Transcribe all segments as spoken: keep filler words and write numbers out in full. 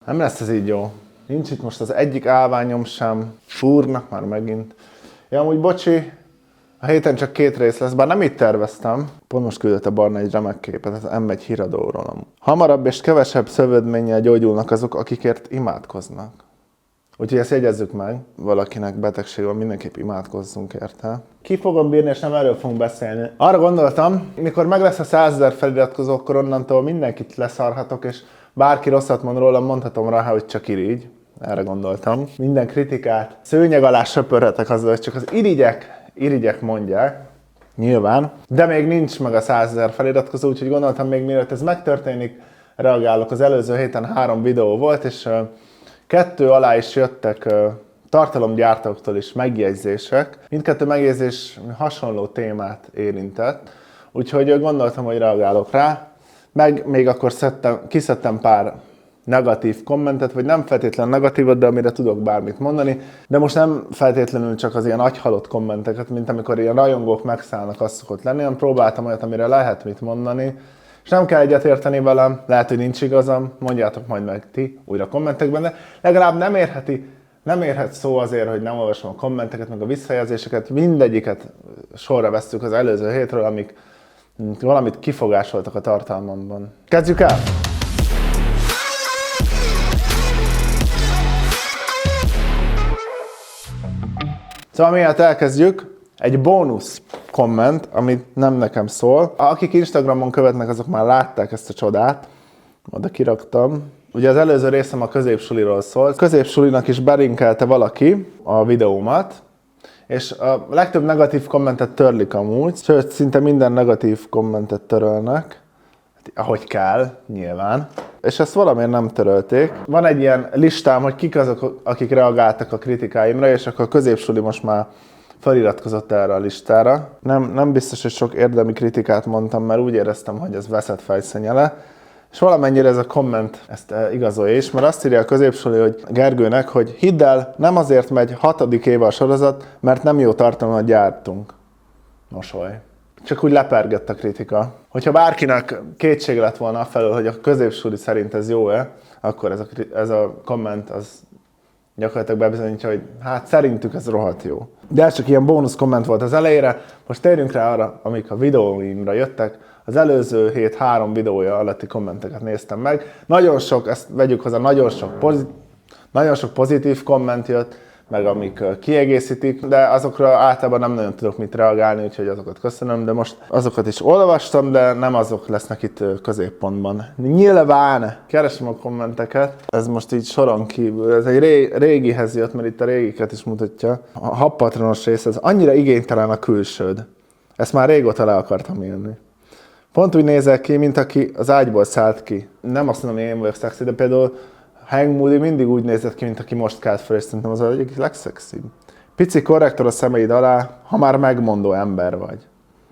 Nem lesz ez így jó. Nincs itt most az egyik állványom sem. Fúrnak már megint. Ja, amúgy bocsi, a héten csak két rész lesz, bár nem így terveztem. Pont most küldött a Barna egy remek képet, ez em egy híradóról. Hamarabb és kevesebb szövődménnyel gyógyulnak azok, akikért imádkoznak. Úgyhogy ezt jegyezzük meg, valakinek betegség van, mindenképp imádkozzunk érte. Ki fogom bírni, és nem erről fogunk beszélni. Arra gondoltam, mikor meg lesz a százezer feliratkozó, akkor onnantól mindenkit leszarhatok, és bárki rosszat mond rólam, mondhatom rá, hogy csak irigy. Erre gondoltam. Minden kritikát szőnyeg alá söpörhetek azzal, hogy csak az irigyek, irigyek mondják. Nyilván. De még nincs meg a százezer feliratkozó, úgyhogy gondoltam, még mielőtt ez megtörténik, reagálok. Az előző héten három videó volt, és kettő alá is jöttek tartalomgyártóktól is megjegyzések. Mindkettő megjegyzés hasonló témát érintett, úgyhogy gondoltam, hogy reagálok rá. Meg még akkor szedtem, kiszedtem pár negatív kommentet, vagy nem feltétlenül negatívat, de amire tudok bármit mondani. De most nem feltétlenül csak az ilyen agyhalott kommenteket, mint amikor ilyen rajongók megszállnak, az szokott lenni, hanem próbáltam olyat, amire lehet mit mondani. És nem kell egyetérteni velem, lehet, hogy nincs igazam, mondjátok majd meg ti újra kommentekben, de legalább nem érheti, nem érhet szó azért, hogy nem olvasom a kommenteket, meg a visszajelzéseket, mindegyiket sorra vesztük az előző hétről, amik valamit kifogásoltak a tartalmamban. Kezdjük el! Szóval miért elkezdjük, egy bónusz komment, amit nem nekem szól. Akik Instagramon követnek, azok már látták ezt a csodát. Oda kiraktam. Ugye az előző részem a középsuliról szól. Középsulinak is belinkelte valaki a videómat, és a legtöbb negatív kommentet törlik amúgy, sőt, szinte minden negatív kommentet törölnek, ahogy kell, nyilván. És ezt valamiért nem törölték. Van egy ilyen listám, hogy kik azok, akik reagáltak a kritikáimra, és akkor a középsuli most már feliratkozott erre a listára. Nem, nem biztos, hogy sok érdemi kritikát mondtam, mert úgy éreztem, hogy ez veszett fejszennyele. És valamennyire ez a komment ezt igazolja is, mert azt írja a középsuli, hogy Gergőnek, hogy hidd el, nem azért megy hatodik éve a sorozat, mert nem jó tartalmat gyártunk. Mosoly. Csak úgy lepergett a kritika. Hogyha bárkinek kétsége lett volna afelől, hogy a középsuli szerint ez jó-e, akkor ez a, ez a komment az gyakorlatilag bebizonyítja, hogy hát szerintük ez rohadt jó. De ez csak ilyen bónusz komment volt az elejére. Most térjünk rá arra, amik a videóimra jöttek. Az előző hét három videója alatti kommenteket néztem meg. Nagyon sok, ezt vegyük hozzá, nagyon sok, pozit, nagyon sok pozitív komment jött, meg amik kiegészítik, de azokra általában nem nagyon tudok mit reagálni, úgyhogy azokat köszönöm, de most azokat is olvastam, de nem azok lesznek itt középpontban. Nyilván keresem a kommenteket, ez most így soron kívül, ez egy ré, régihez jött, mert itt a régiket is mutatja. A habpatronos rész, ez annyira igénytelen a külsőd. Ezt már régóta le akartam írni. Pont úgy nézel ki, mint aki az ágyból szállt ki. Nem azt mondom, hogy én vagyok szexi, de például Hank Moody mindig úgy nézett ki, mint aki most kelt fel, és szerintem az egyik legszexibb. Pici korrektor a szemeid alá, ha már megmondó ember vagy.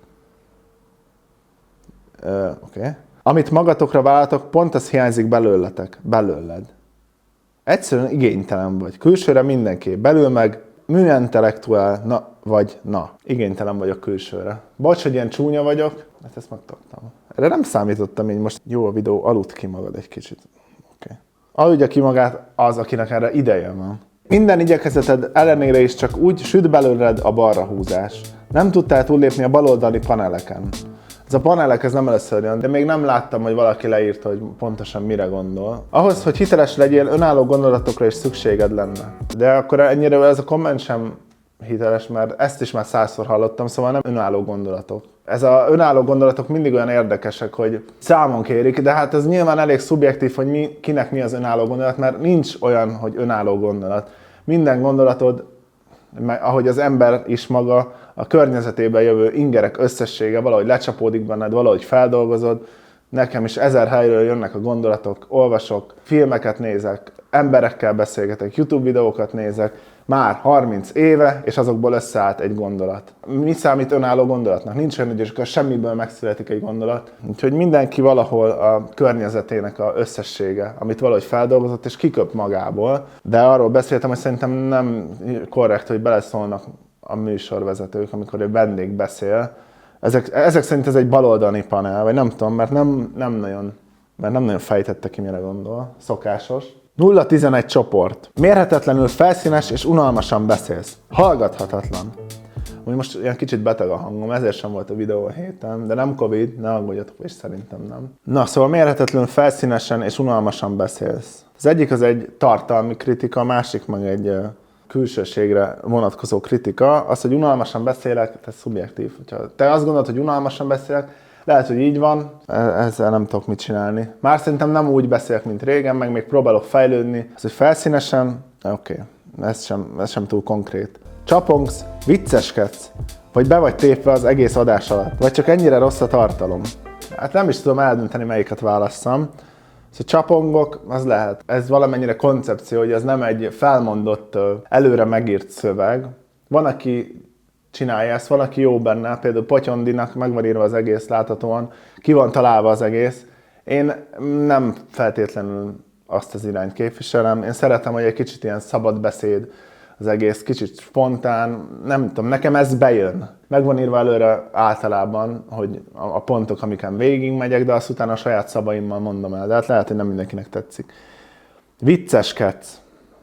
Uh, Oké. Okay. Amit magatokra vállaltok, pont az hiányzik belőletek, belőled. Egyszerűen igénytelen vagy. Külsőre mindenképp, belül meg műintellektuál, na, vagy na. Igénytelen vagyok külsőre. Bocs, hogy ilyen csúnya vagyok, hát ezt megtartam. Erre nem számítottam, így most jó a videó, aludd ki magad egy kicsit. Oké. Okay. Aludja ki magát az, akinek erre ideje van. Minden igyekezeted ellenére is csak úgy süt belőled a balra húzás. Nem tudtál túllépni a baloldali paneleken. Ez a panelek, ez nem először jön, de még nem láttam, hogy valaki leírta, hogy pontosan mire gondol. Ahhoz, hogy hiteles legyél, önálló gondolatokra is szükséged lenne. De akkor ennyire ez a komment sem hiteles, mert ezt is már százszor hallottam, szóval nem önálló gondolatok. Ez a önálló gondolatok mindig olyan érdekesek, hogy számon kérik, de hát ez nyilván elég szubjektív, hogy mi, kinek mi az önálló gondolat, mert nincs olyan, hogy önálló gondolat. Minden gondolatod, ahogy az ember is maga, a környezetében jövő ingerek összessége valahogy lecsapódik benned, valahogy feldolgozod. Nekem is ezer helyről jönnek a gondolatok, olvasok, filmeket nézek, emberekkel beszélgetek, YouTube videókat nézek, már harminc éve, és azokból összeállt egy gondolat. Mi számít önálló gondolatnak? Nincs olyan, hogy semmiből megszületik egy gondolat. Úgyhogy mindenki valahol a környezetének az összessége, amit valahogy feldolgozott, és kiköp magából. De arról beszéltem, hogy szerintem nem korrekt, hogy beleszólnak a műsorvezetők, amikor egy vendég beszél. Ezek, ezek szerint ez egy baloldali panel, vagy nem tudom, mert nem, nem nagyon, mert nem nagyon fejtette ki, mire gondol. Szokásos. nulla tizenegy csoport. Mérhetetlenül felszínes és unalmasan beszélsz. Hallgathatatlan. Úgy most ilyen kicsit beteg a hangom, ezért sem volt a videó a héten, de nem Covid, ne aggódjatok, és szerintem nem. Na, szóval mérhetetlenül felszínesen és unalmasan beszélsz. Az egyik az egy tartalmi kritika, a másik meg egy külsőségre vonatkozó kritika. Az, hogy unalmasan beszélek, ez szubjektív. Ha te azt gondolod, hogy unalmasan beszélek, lehet, hogy így van, ezzel nem tudok mit csinálni. Már szerintem nem úgy beszélek, mint régen, meg még próbálok fejlődni. Az, hogy felszínesen, oké, okay. ez, sem, ez sem túl konkrét. Csapongsz, vicceskedsz, vagy be vagy tépve az egész adás alatt, vagy csak ennyire rossz a tartalom. Hát nem is tudom eldönteni, melyiket válasszam. Szóval csapongok, az lehet. Ez valamennyire koncepció, hogy ez nem egy felmondott, előre megírt szöveg. Van, aki csinálja ezt, van, aki jó benne, például Potyondinak meg van írva az egész láthatóan, ki van találva az egész. Én nem feltétlenül azt az irányt képviselem. Én szeretem, hogy egy kicsit ilyen szabad beszéd, az egész kicsit spontán, nem tudom, nekem ez bejön. Meg van írva előre általában, hogy a pontok, amiken végig megyek, de azt utána a saját szabaimmal mondom el. De hát lehet, hogy nem mindenkinek tetszik. Vicceskedsz.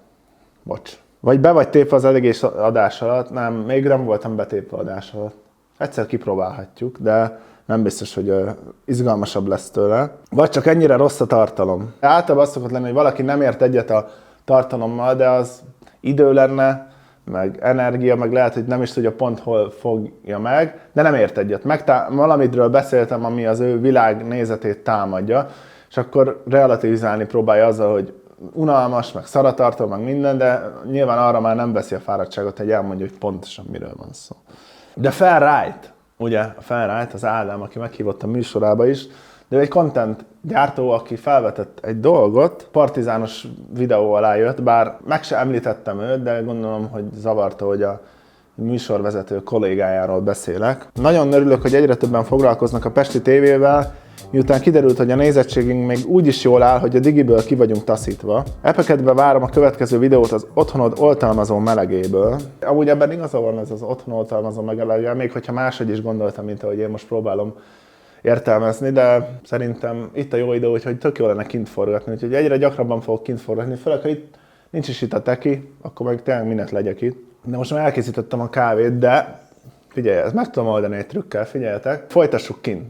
Bocs. Vagy be vagy tépve az egész adás alatt. Nem, még nem voltam betépve adás alatt. Egyszer kipróbálhatjuk, de nem biztos, hogy uh, izgalmasabb lesz tőle. Vagy csak ennyire rossz a tartalom. Általában az szokott lenni, hogy valaki nem ért egyet a tartalommal, de az idő lenne, meg energia, meg lehet, hogy nem is tudja pont hol fogja meg, de nem ért egyet. Megtá- valamitről beszéltem, ami az ő világnézetét támadja, és akkor relativizálni próbálja azzal, hogy unalmas, meg szaratartó, meg minden, de nyilván arra már nem veszi a fáradtságot, hogy elmondja, hogy pontosan miről van szó. De Felrájt, ugye a Felrájt, az Ádám, aki meghívott a műsorába is, de egy content gyártó, aki felvetett egy dolgot, partizános videó alá jött, bár meg se említettem őt, de gondolom, hogy zavarta, hogy a műsorvezető kollégájáról beszélek. Nagyon örülök, hogy egyre többen foglalkoznak a Pesti tévével, miután kiderült, hogy a nézettségünk még úgy is jól áll, hogy a digiből ki vagyunk taszítva. Epekedve várom a következő videót az otthonod oltalmazó melegéből. Amúgy ebben igaza van ez az otthon oltalmazó melegéből, még hogyha máshogy is gondoltam, mint ahogy én most próbálom értelmezni, de szerintem itt a jó idő, hogy tök jó lenne kint forgatni, úgyhogy egyre gyakrabban fogok kint forgatni, főleg ha itt nincs is itt a teki, akkor meg tényleg mindent legyek itt. De most már elkészítettem a kávét, de figyelj, ezt meg tudom oldani egy trükkel, figyeljetek, folytassuk kint.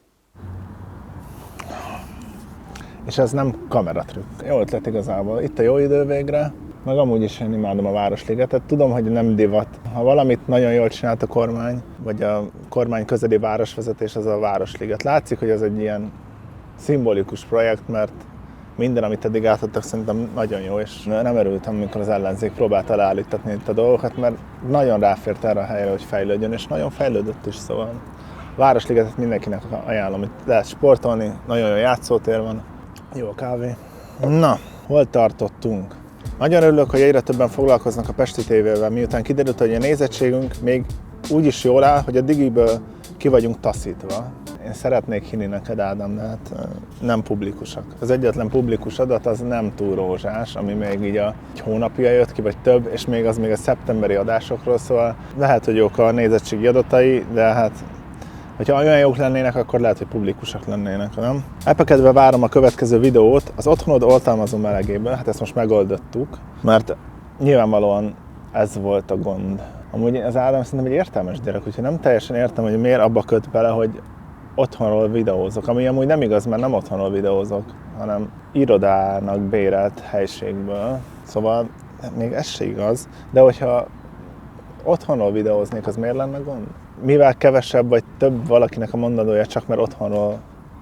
És ez nem kameratrükk. Jó ötlet igazából, itt a jó idő végre, meg amúgy is én imádom a Városligetet. Tudom, hogy nem divat. Ha valamit nagyon jól csinált a kormány, vagy a kormány közeli városvezetés, az a Városliget. Látszik, hogy ez egy ilyen szimbolikus projekt, mert minden, amit eddig átadtak, szerintem nagyon jó, és nem örültem, amikor az ellenzék próbálta leállítatni itt a dolgokat, mert nagyon ráfért erre a helyre, hogy fejlődjön, és nagyon fejlődött is, szóval Városligetet mindenkinek ajánlom, itt lehet sportolni, nagyon jó játszótér van, jó a kávé. Na, hol tartottunk? Nagyon örülök, hogy egyre többen foglalkoznak a Pesti tévével, miután kiderült, hogy a nézettségünk még úgy is jól áll, hogy a digiből ki vagyunk taszítva. Én szeretnék hinni neked, Ádám, de hát nem publikusak. Az egyetlen publikus adat az nem túl rózsás, ami még így a, egy hónapja jött ki, vagy több, és még az még a szeptemberi adásokról, szóval lehet, hogy jók a nézettségi adatai, de hát hogyha olyan jók lennének, akkor lehet, hogy publikusak lennének, nem? Epekedve várom a következő videót az otthonod oltalmazó melegéből, hát ezt most megoldottuk, mert nyilvánvalóan ez volt a gond. Amúgy az Ádám szerintem egy értelmes gyerek, úgyhogy nem teljesen értem, hogy miért abba köt bele, hogy otthonról videózok, ami amúgy nem igaz, mert nem otthonról videózok, hanem irodának bérelt helységből, szóval még ez se igaz, de hogyha otthonról videóznék, az miért lenne gond? Mivel kevesebb vagy több valakinek a mondandója, csak mert otthonról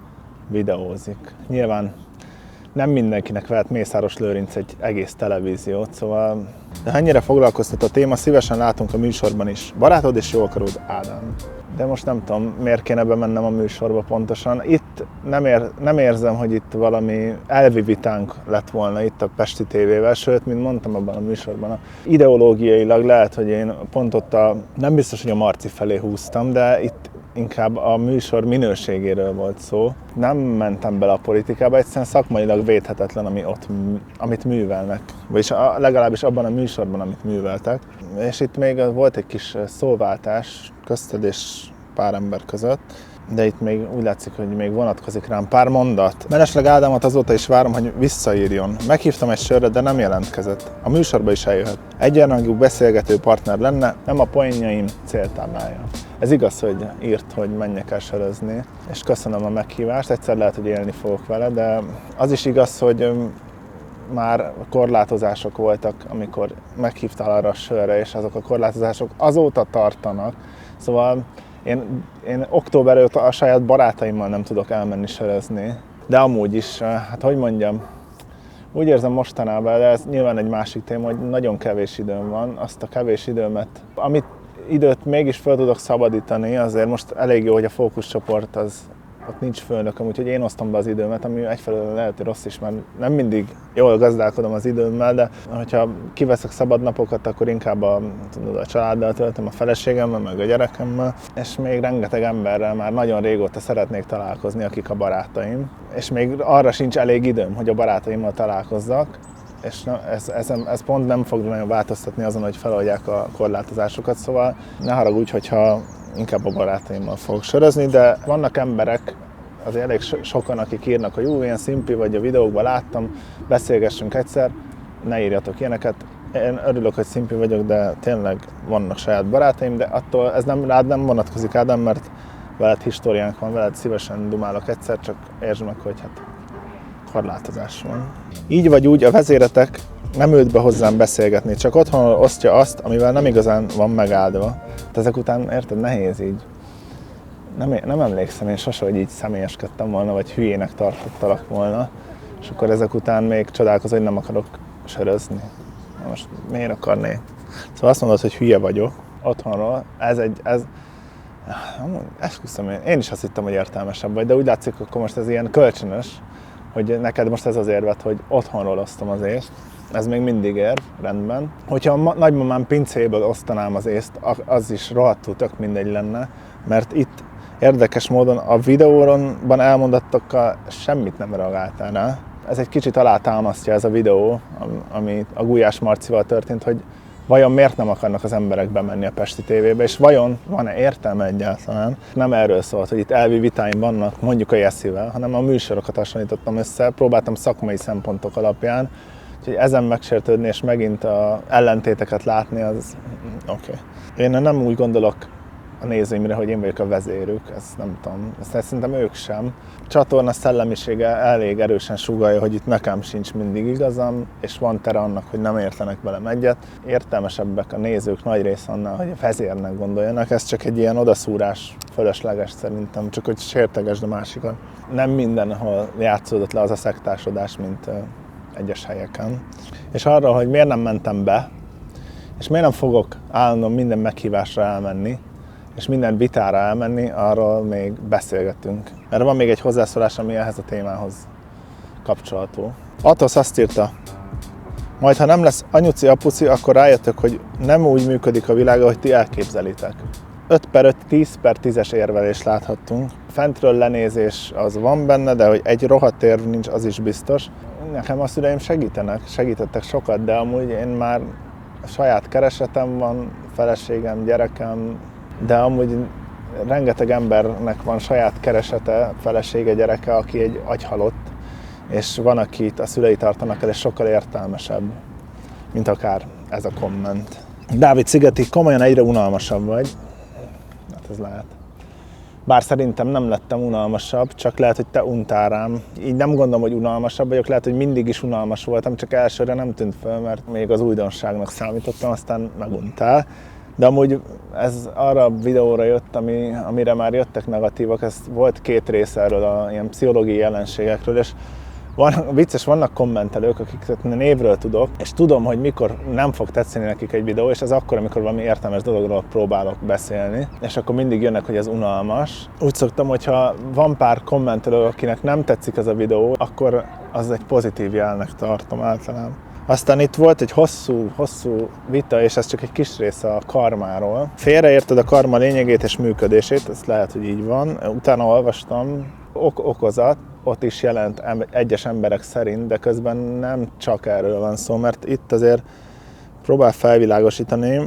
videózik. Nyilván nem mindenkinek vehet Mészáros Lőrinc egy egész televíziót, szóval de ha ennyire foglalkoztat a téma, szívesen látunk a műsorban is. Barátod és jóakaród, Ádám. De most nem tudom, miért kéne bemennem a műsorba pontosan. Itt nem, ér, nem érzem, hogy itt valami elvi vitánk lett volna itt a Pesti tévével, sőt, mint mondtam abban a műsorban, ideológiailag lehet, hogy én pont ott a, nem biztos, hogy a Marci felé húztam, de itt inkább a műsor minőségéről volt szó. Nem mentem bele a politikába, egyszerűen szakmailag védhetetlen, ami ott, amit művelnek. Vagyis a, legalábbis abban a műsorban, amit műveltek. És itt még volt egy kis szóváltás közted és pár ember között. de itt még úgy látszik, hogy még vonatkozik rám pár mondat. Mellesleg Ádámot azóta is várom, hogy visszaírjon. Meghívtam egy sörre, de nem jelentkezett. A műsorba is eljöhet. Egyenrangú beszélgető partner lenne, nem a poénjaim céltáblája. Ez igaz, hogy írt, hogy menjek el sörözni, és köszönöm a meghívást, egyszer lehet, hogy élni fogok vele, de az is igaz, hogy már korlátozások voltak, amikor meghívtál arra a sörre, és azok a korlátozások azóta tartanak. Szóval én, én október óta a saját barátaimmal nem tudok elmenni sörözni, de amúgy is, hát hogy mondjam, úgy érzem mostanában, de ez nyilván egy másik téma, hogy nagyon kevés időm van, azt a kevés időmet, amit időt mégis fel tudok szabadítani, azért most elég jó, hogy a fókuszcsoport az ott nincs főnököm, úgyhogy én osztom be az időmet, ami egyfelől lehet, hogy rossz is, mert nem mindig jól gazdálkodom az időmmel, de hogyha kiveszek szabad napokat, akkor inkább a, tudod, a családdal töltöm, a feleségemmel, meg a gyerekemmel, és még rengeteg emberrel már nagyon régóta szeretnék találkozni, akik a barátaim, és még arra sincs elég időm, hogy a barátaimmal találkozzak, és ez, ez, ez pont nem fog nagyon változtatni azon, hogy feloldják a korlátozásokat, szóval ne haragudj, hogyha inkább a barátaimmal fogok sörözni, de vannak emberek, azért elég sokan, akik írnak, hogy ú, ilyen szimpi vagy, a videókban láttam, beszélgessünk egyszer, ne írjatok ilyeneket. Én örülök, hogy szimpi vagyok, de tényleg vannak saját barátaim, de attól ez nem, rád nem vonatkozik, Ádám, mert veled históriánk van, veled szívesen dumálok egyszer, csak értsd meg, hogy hát korlátozás van. Így vagy úgy a vezéretek nem ült be hozzám beszélgetni, csak otthon osztja azt, amivel nem igazán van megáldva. De ezek után, érted, nehéz így. Nem, nem emlékszem én sose, hogy így személyeskedtem volna, vagy hülyének tartottalak volna, és akkor ezek után még csodálkozom, hogy nem akarok sörözni. Na most miért akarnék? Szóval azt mondod, hogy hülye vagyok otthonról, ez egy, ez, esküszöm én, én is azt hittem, hogy értelmesebb vagy, de úgy látszik, akkor most ez ilyen kölcsönös, hogy neked most ez az érvet, hogy otthonról osztom az észt. Ez még mindig ér, rendben. Hogyha a nagymamám pincéből osztanám az észt, az is rohadtul tök mindegy lenne, mert itt érdekes módon a videóban elmondottakkal semmit nem reagáltál rá. Ez egy kicsit alátámasztja ez a videó, ami a Gulyás Marcival történt, hogy vajon miért nem akarnak az emberek bemenni a Pesti tévébe, és vajon van-e értelme egyáltalán? Nem erről szólt, hogy itt elvi vitáim vannak, mondjuk a Jesszivel, hanem a műsorokat hasonlítottam össze, próbáltam szakmai szempontok alapján, úgyhogy ezen megsértődni és megint a ellentéteket látni, az oké. Okay. Én nem úgy gondolok a nézőimre, hogy én vagyok a vezérük, ezt nem tudom, ezt szerintem ők sem. A csatorna szellemisége elég erősen sugallja, hogy itt nekem sincs mindig igazam, és van tere annak, hogy nem értenek velem egyet. Értelmesebbek a nézők nagy része annál, hogy a vezérnek gondoljanak, ez csak egy ilyen odaszúrás, fölösleges szerintem, csak hogy sértegesd a másikat. Nem mindenhol játszódott le az a szektásodás, mint egyes helyeken. És arra, hogy miért nem mentem be, és miért nem fogok állandóan minden meghívásra elmenni, és minden vitára elmenni, arról még beszélgetünk. Erre van még egy hozzászólás, ami ehhez a témához kapcsolható. Atosz azt írta, majd ha nem lesz anyuci, apuci, akkor rájöttök, hogy nem úgy működik a világ, ahogy ti elképzelitek. öt per öt, tíz per tízes érvelést láthattunk. Fentről lenézés az van benne, de hogy egy rohadt érv nincs, az is biztos. Nekem a szüleim segítenek, segítettek sokat, de amúgy én már saját keresetem van, feleségem, gyerekem, de amúgy rengeteg embernek van saját keresete, felesége, gyereke, aki egy agyhalott, és van, akit a szülei tartanak el, és sokkal értelmesebb, mint akár ez a komment. Dávid Szigeti, komolyan egyre unalmasabb vagy. Hát ez lehet. Bár szerintem nem lettem unalmasabb, csak lehet, hogy te untál rám. Így nem gondolom, hogy unalmasabb vagyok, lehet, hogy mindig is unalmas voltam, csak elsőre nem tűnt fel, mert még az újdonságnak számítottam, aztán meguntál. De amúgy ez arra a videóra jött, ami, amire már jöttek negatívak, ez volt két rész erről a ilyen pszichológiai jelenségekről, és van, vicces, vannak kommentelők, akiket névről tudok, és tudom, hogy mikor nem fog tetszeni nekik egy videó, és ez akkor, amikor valami értelmes dologról próbálok beszélni, és akkor mindig jönnek, hogy ez unalmas. Úgy szoktam, hogyha van pár kommentelő, akinek nem tetszik ez a videó, akkor az egy pozitív jelnek tartom általában. Aztán itt volt egy hosszú, hosszú vita, és ez csak egy kis része a karmáról. Félreérted a karma lényegét és működését, ez lehet, hogy így van. Utána olvastam, ok-okozat, ott is jelent egyes emberek szerint, de közben nem csak erről van szó, mert itt azért próbál felvilágosítani.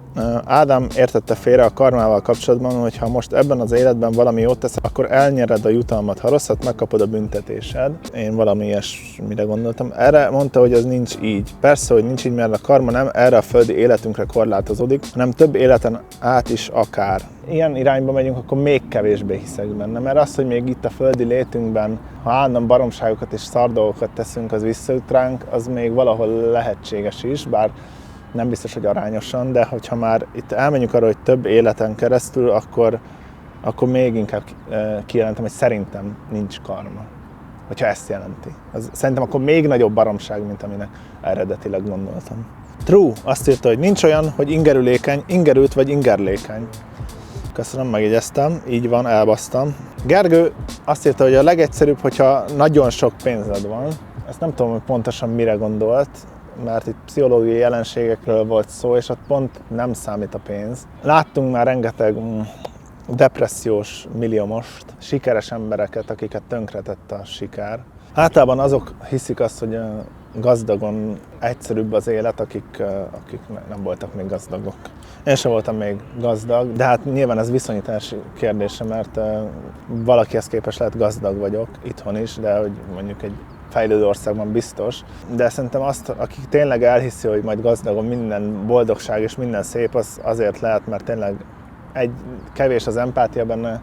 Ádám értette félre a karmával kapcsolatban, hogy ha most ebben az életben valami jót tesz, akkor elnyered a jutalmat, ha rosszat, megkapod a büntetésed. Én valami ilyesmire gondoltam. Erre mondta, hogy ez nincs így. Persze, hogy nincs így, mert a karma nem erre a földi életünkre korlátozódik, hanem több életen át is akár. Ilyen irányba megyünk, akkor még kevésbé hiszek benne, mert az, hogy még itt a földi létünkben, ha állandóan baromságokat és szardolgokat teszünk, az visszaüt ránk, az még valahol lehetséges is, bár nem biztos, hogy arányosan, de hogyha már itt elmenjünk arra, hogy több életen keresztül, akkor, akkor még inkább kijelentem, hogy szerintem nincs karma. Hogyha ezt jelenti. Az, szerintem akkor még nagyobb baromság, mint aminek eredetileg gondoltam. True azt írta, hogy nincs olyan, hogy ingerülékeny, ingerült vagy ingerlékeny. Köszönöm, megjegyeztem, így van, elbasztam. Gergő azt írta, hogy a legegyszerűbb, hogyha nagyon sok pénzed van. Ezt nem tudom, hogy pontosan mire gondolt, mert itt pszichológiai jelenségekről volt szó, és ott pont nem számít a pénz. Láttunk már rengeteg mm, depressziós milliómost, sikeres embereket, akiket tönkretett a siker. Általában azok hiszik azt, hogy gazdagon egyszerűbb az élet, akik, akik nem voltak még gazdagok. Én sem voltam még gazdag, de hát nyilván ez viszonyítás kérdése, mert valakihez képest lehet gazdag vagyok, itthon is, de hogy mondjuk egy fejlődő országban biztos, de szerintem azt, aki tényleg elhiszi, hogy majd gazdagon minden boldogság és minden szép, az azért lehet, mert tényleg egy kevés az empátia benne,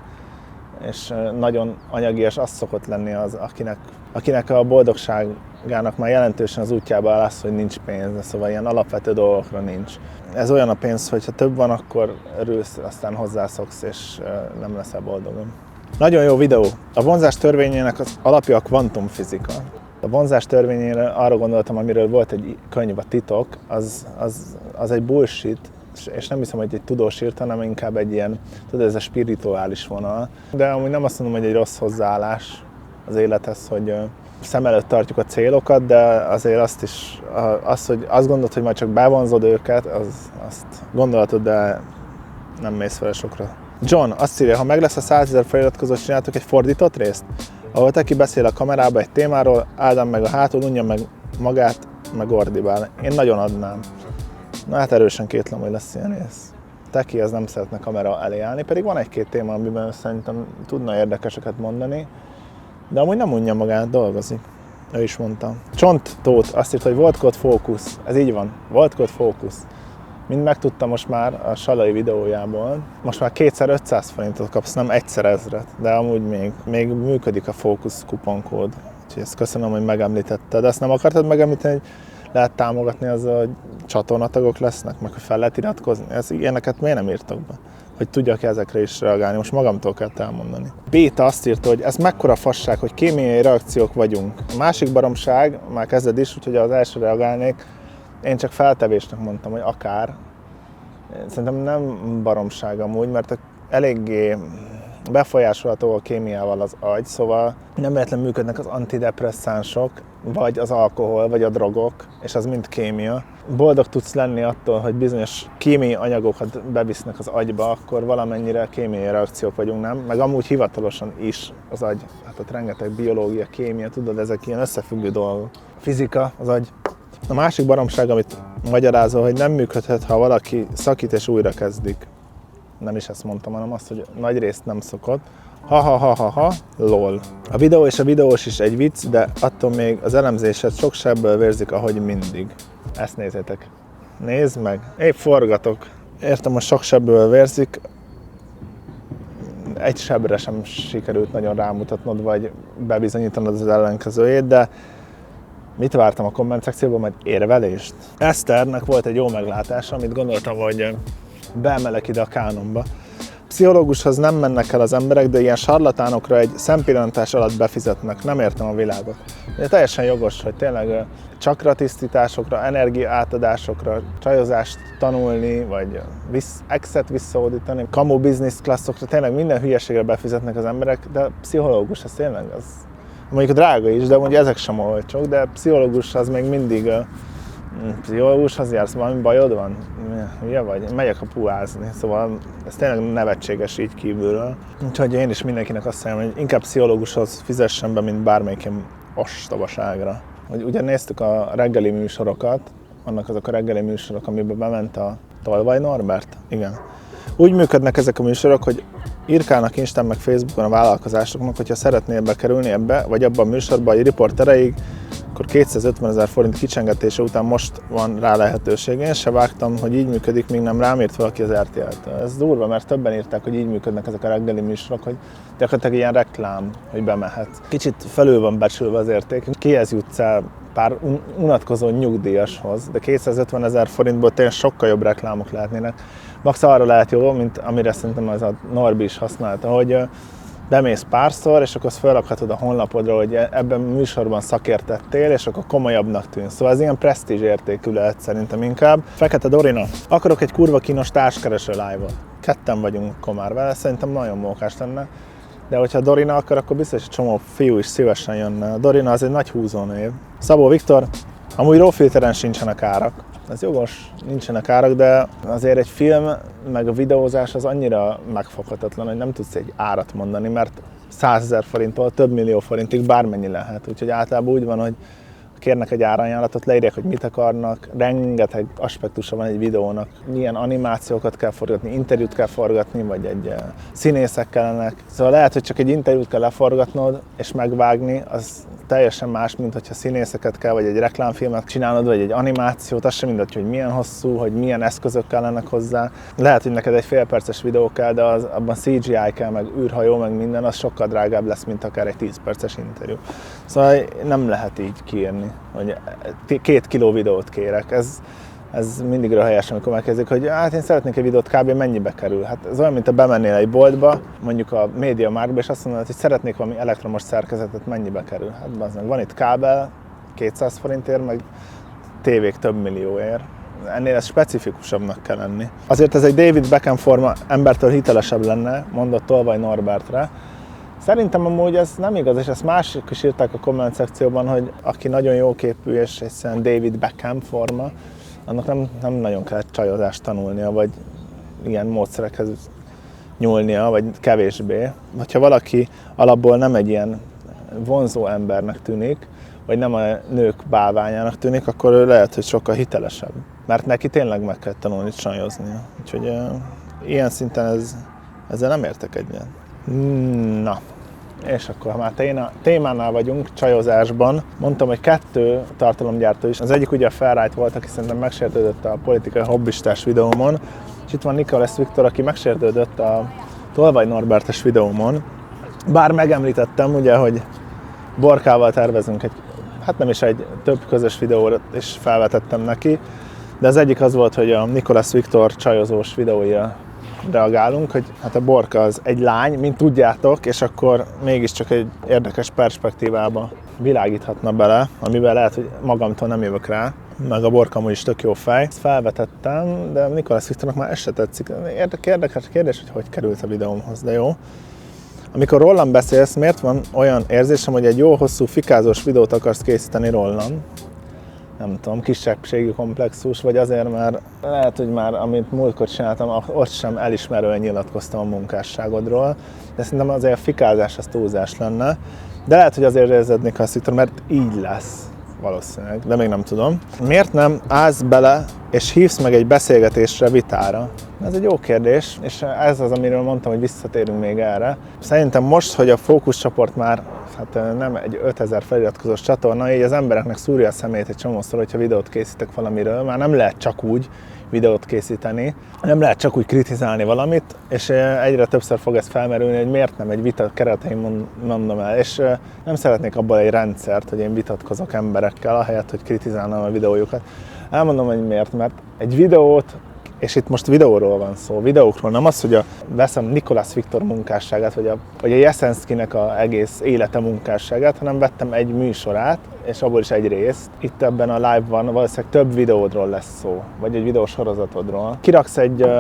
és nagyon anyagias az szokott lenni az, akinek, akinek a boldogságának már jelentősen az útjában áll az, hogy nincs pénz, szóval ilyen alapvető dolgokra nincs. Ez olyan a pénz, hogy ha több van, akkor örülsz, aztán hozzászoksz, és nem leszel boldogom. Nagyon jó videó. A vonzás törvényének az alapja a kvantumfizika. A vonzás törvényére arra gondoltam, amiről volt egy könyv, a Titok, az, az, az egy bullshit, és nem hiszem, hogy egy tudós írt, hanem inkább egy ilyen, tudod, ez a spirituális vonal. De amúgy nem azt mondom, hogy egy rossz hozzáállás az élethez, hogy szem előtt tartjuk a célokat, de azért azt is, az, hogy azt gondolod, hogy majd csak bevonzod őket, az, azt gondolatod, de nem mész fel sokra. John azt írja, ha meg lesz a százezer feliratkozót, csináltok egy fordított részt, ahol te ki beszél a kamerába egy témáról, Ádám meg a hátul unja meg magát, meg ordibál. Én nagyon adnám. Na hát erősen kétlem, hogy lesz ilyen rész. Teki az nem szeretne kamera elé állni, pedig van egy-két téma, amiben szerintem tudna érdekeseket mondani, de amúgy nem unja magát, dolgozik. Ő is mondta. Csont Tóth azt írta, hogy volt kód fókusz. Ez így van, volt kód fókusz. Mind megtudtam most már a Salai videójából. Most már kétszer ötszáz forintot kapsz, nem egyszer ezret, de amúgy még, még működik a fókusz kuponkód. Úgyhogy ezt köszönöm, hogy megemlítetted. De ezt nem akartad megemlíteni, hogy lehet támogatni azzal, hogy csatornatagok lesznek, meg hogy fel lehet iratkozni? Ez, ilyeneket miért nem írtok be? Hogy tudjak ezekre is reagálni, most magamtól kell elmondani. Béta azt írta, hogy ez mekkora fasság, hogy kémiai reakciók vagyunk. A másik baromság, már kezded is, úgyhogy az első reagálnék, én csak feltevésnek mondtam, hogy akár. Szerintem nem baromság amúgy, mert eléggé befolyásolható a kémiával az agy, szóval nem véletlenül működnek az antidepresszánsok, vagy az alkohol, vagy a drogok, és az mind kémia. Boldog tudsz lenni attól, hogy bizonyos kémiai anyagokat bevisznek az agyba, akkor valamennyire kémiai reakciók vagyunk, nem? Meg amúgy hivatalosan is az agy, hát ott rengeteg biológia, kémia, tudod, ezek ilyen összefüggő dolgok. Fizika, az agy. A másik baromság, amit magyarázol, hogy nem működhet, ha valaki szakít és újra kezdik. Nem is ezt mondtam, hanem azt, hogy nagy részt nem szokott. Ha-ha-ha-ha-ha, lol. A videó és a videós is egy vicc, de attól még az elemzésed sok sebből vérzik, ahogy mindig. Ezt nézzétek. Nézd meg. Épp forgatok. Értem, hogy sok sebből vérzik. Egy sebbre sem sikerült nagyon rámutatnod, vagy bebizonyítanod az ellenkezőjét, de mit vártam a komment szekcióban, majd érvelést? Eszternek volt egy jó meglátása, amit gondoltam, hogy beemelek ide a kánonba. Pszichológushoz nem mennek el az emberek, de ilyen sarlatánokra egy szempillantás alatt befizetnek. Nem értem a világot. De teljesen jogos, hogy tényleg csakratisztításokra, energia átadásokra, csajozást tanulni, vagy vissz, exet visszaódítani, kamu business classokra, tényleg minden hülyeségre befizetnek az emberek, de pszichológus, ez tényleg az mondjuk drága is, de mondjuk ezek sem olcsók, de pszichológus az még mindig pszichológushoz jársz, valami bajod van? Ugye vagy? Megyek a puházni, szóval ez tényleg nevetséges így kívülről. Úgyhogy én is mindenkinek azt mondom, hogy inkább pszichológushoz fizessen be, mint bármelyik ilyen ostobaságra. Ugye néztük a reggeli műsorokat, vannak azok a reggeli műsorok, amiben bement a Tolvaj Norbert? Igen. Úgy működnek ezek a műsorok, hogy írkálnak Instán meg Facebookon a vállalkozásoknak, hogyha szeretnél bekerülni ebbe, vagy abban a műsorban egy riport erejéig, akkor kétszázötvenezer forint kicsengetése után most van rá lehetőség. Én se vágtam, hogy így működik, míg nem rám írt valaki az er té el-től. Ez durva, mert többen írták, hogy így működnek ezek a reggeli műsorok, hogy gyakorlatilag ilyen reklám, hogy bemehet. Kicsit felül van becsülve az érték. Kihez jutsz el pár unatkozó nyugdíjashoz, de kétszázötvenezer forintból tényleg sokkal jobb reklámok lehetnének. Max arra lehet jó, mint amire szerintem az a Norbi is használta, hogy bemész párszor, és akkor azt felrakhatod a honlapodra, hogy ebben a műsorban szakértettél, és akkor komolyabbnak tűnsz. Szóval ez ilyen presztízs értékű lehet szerintem inkább. Fekete Dorina, akarok egy kurva kínos társkereső live-ot. Ketten vagyunk komár vele, szerintem nagyon mókás lenne. De hogyha Dorina akar, akkor biztos egy csomó fiú is szívesen jönne. Dorina az egy nagy húzónév. Szabó Viktor, amúgy RAW-filteren sincsenek árak. Ez jogos, nincsenek árak, de azért egy film, meg a videózás az annyira megfoghatatlan, hogy nem tudsz egy árat mondani, mert százezer forinttól több millió forintig bármennyi lehet. Úgyhogy általában úgy van, hogy kérnek egy árajánlatot, leírják, hogy mit akarnak, rengeteg aspektusa van egy videónak, milyen animációkat kell forgatni, interjút kell forgatni, vagy egy uh, színészek kellenek. Szóval lehet, hogy csak egy interjút kell leforgatnod és megvágni, az teljesen más, mint hogyha színészeket kell, vagy egy reklámfilmet csinálnod, vagy egy animációt, az sem mindegy, hogy milyen hosszú, hogy milyen eszközök kellenek hozzá. Lehet, hogy neked egy félperces videó kell, de az, abban cé gé í kell, meg űrhajó, meg minden, az sokkal drágább lesz, mint akár egy tíz perces interjú. Szóval nem lehet így kiírni, hogy két kiló videót kérek. Ez, ez mindig helyes, amikor megkezdik, hogy hát én szeretnék egy videót, kb. Mennyibe kerül. Hát ez olyan, mint ha bemennél egy boltba, mondjuk a MediaMarktba, és azt mondod, hogy szeretnék valami elektromos szerkezetet, mennyibe kerül. Hát az van itt kábel, kétszáz forintért, meg tévék több millióért. Ennél ez specifikusabbnak kell lenni. Azért ez egy David Beckham forma embertől hitelesebb lenne, mondott Tolvaj Norbertre. Szerintem amúgy ez nem igaz, és ezt mások is írták a komment szekcióban, hogy aki nagyon jóképű és egyszerűen David Beckham forma, annak nem, nem nagyon kell csajozást tanulnia, vagy ilyen módszerekhez nyúlnia, vagy kevésbé. Vagy ha valaki alapból nem egy ilyen vonzó embernek tűnik, vagy nem a nők bálványának tűnik, akkor ő lehet, hogy sokkal hitelesebb. Mert neki tényleg meg kell tanulni csajoznia. Úgyhogy uh, ilyen szinten ez, ezzel nem értek egyet. Na, és akkor ha már téna, témánál vagyunk, csajozásban, mondtam, hogy kettő tartalomgyártó is. Az egyik ugye a Felrájt volt, aki szerintem megsértődött a politikai hobbistás videómon, és itt van Nicholas Viktor, aki megsértődött a Tolvaj Norbertes videómon. Bár megemlítettem ugye, hogy Borkával tervezünk egy, hát nem is egy több közös videót is felvetettem neki, de az egyik az volt, hogy a Nicholas Viktor csajozós videója reagálunk, hogy hát a Borka az egy lány, mint tudjátok, és akkor mégiscsak egy érdekes perspektívába világíthatna bele, amivel lehet, hogy magamtól nem jövök rá, meg a Borka amúgy is tök jó fej. Ezt felvetettem, de Nicholas Viktornak már ez se tetszik. Érdekes kérdés, hogy hogy került a videómhoz, de jó. Amikor rólam beszélsz, miért van olyan érzésem, hogy egy jó hosszú fikázós videót akarsz készíteni rólam? Nem tudom, kisebbségi komplexus, vagy azért, mert lehet, hogy már amit múltkor csináltam, ott sem elismerően nyilatkoztam a munkásságodról, de szerintem azért a fikázás az túlzás lenne. De lehet, hogy azért érzed Nicholas Viktor, mert így lesz valószínűleg, de még nem tudom. Miért nem állsz bele és hívsz meg egy beszélgetésre, vitára? Ez egy jó kérdés, és ez az, amiről mondtam, hogy visszatérünk még erre. Szerintem most, hogy a fókuszcsoport már hát nem egy ötezer feliratkozós csatorna, így az embereknek szúrja a szemét egy csomószor, hogyha videót készítek valamiről, már nem lehet csak úgy videót készíteni, nem lehet csak úgy kritizálni valamit, és egyre többször fog ez felmerülni, hogy miért nem egy vita keretein mondom el, és nem szeretnék abból egy rendszert, hogy én vitatkozok emberekkel, ahelyett, hogy kritizálnám a videójukat. Elmondom, hogy miért, mert egy videót, és itt most videóról van szó, videókról, nem az, hogy a, veszem Nicholas Viktor munkásságát, vagy a, vagy a Jeszenszkinek a egész élete munkásságát, hanem vettem egy műsorát, és abból is egy részt. Itt ebben a live-ban valószínűleg több videódról lesz szó, vagy egy videósorozatodról. Kiraksz egy uh,